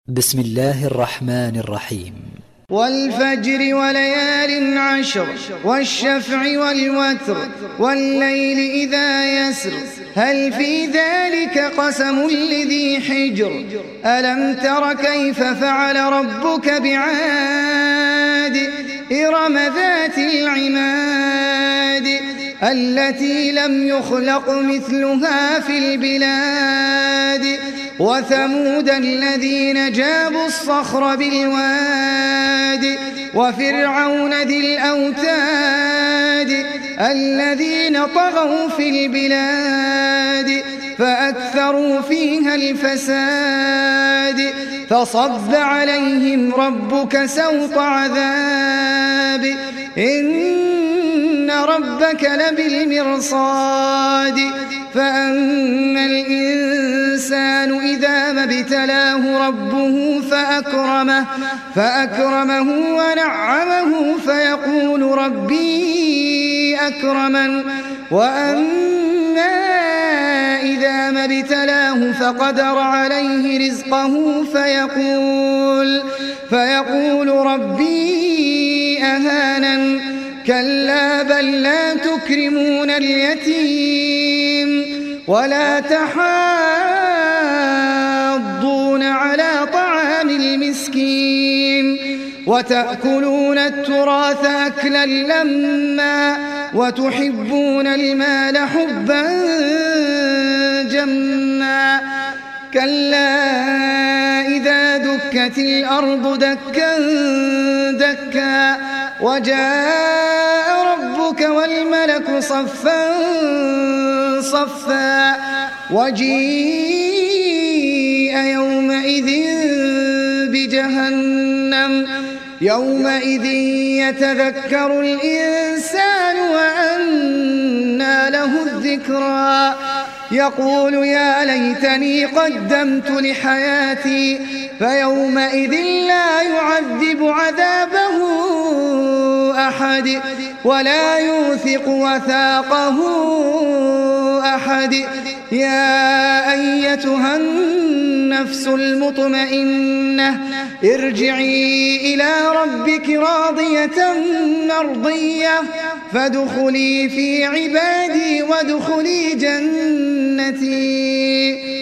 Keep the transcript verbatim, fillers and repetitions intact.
بسم الله الرحمن الرحيم. والفجر وليال عشر والشفع والوتر والليل إذا يسر هل في ذلك قسم لذي حجر ألم تر كيف فعل ربك بعاد إرم ذات العماد التي لم يخلق مثلها في البلاد وثمود الذين جابوا الصخر بالواد وفرعون ذي الأوتاد الذين طغوا في البلاد فأكثروا فيها الفساد فصب عليهم ربك سوط عذاب إن ربك لبالمرصاد فأما الإنسان إذا ما ابتلاه ربه فأكرمه, فأكرمه ونعمه فيقول ربي أكرمن وأما إذا ما ابتلاه فقدر عليه رزقه فيقول, فيقول ربي أهانن كلا بل لا تكرمون اليتيم ولا تحاضون على طعام المسكين وتأكلون التراث أكلا لما وتحبون المال حبا جما كلا إذا دكت الأرض دكا دكا وجاء ربك والملك صفا صفا وجيء يومئذ بجهنم يومئذ يتذكر الإنسان وأنى له الذكرى يقول يا ليتني قدمت لحياتي فيومئذ لا يعذب عذابه أحد ولا يوثق وثاقه أحد يا أيتها النفس المطمئنة ارجعي إلى ربك راضية مرضية فادخلي في عبادي وادخلي جنتي.